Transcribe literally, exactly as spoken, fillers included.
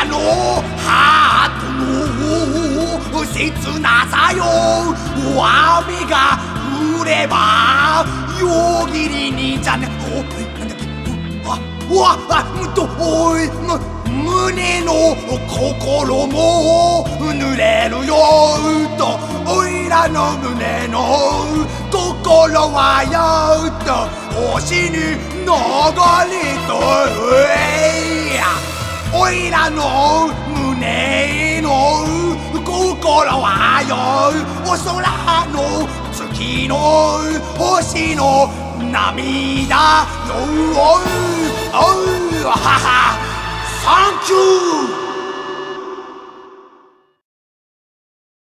のハートの切なさよ、雨が降れば夜霧にじゃねおなんだっけあうわあうんとおいむ胸の心も濡れるよとおいらの胸の心はよと星に流れとおいらの胸の心はよお空の月の星の涙よおうおうははサンキュー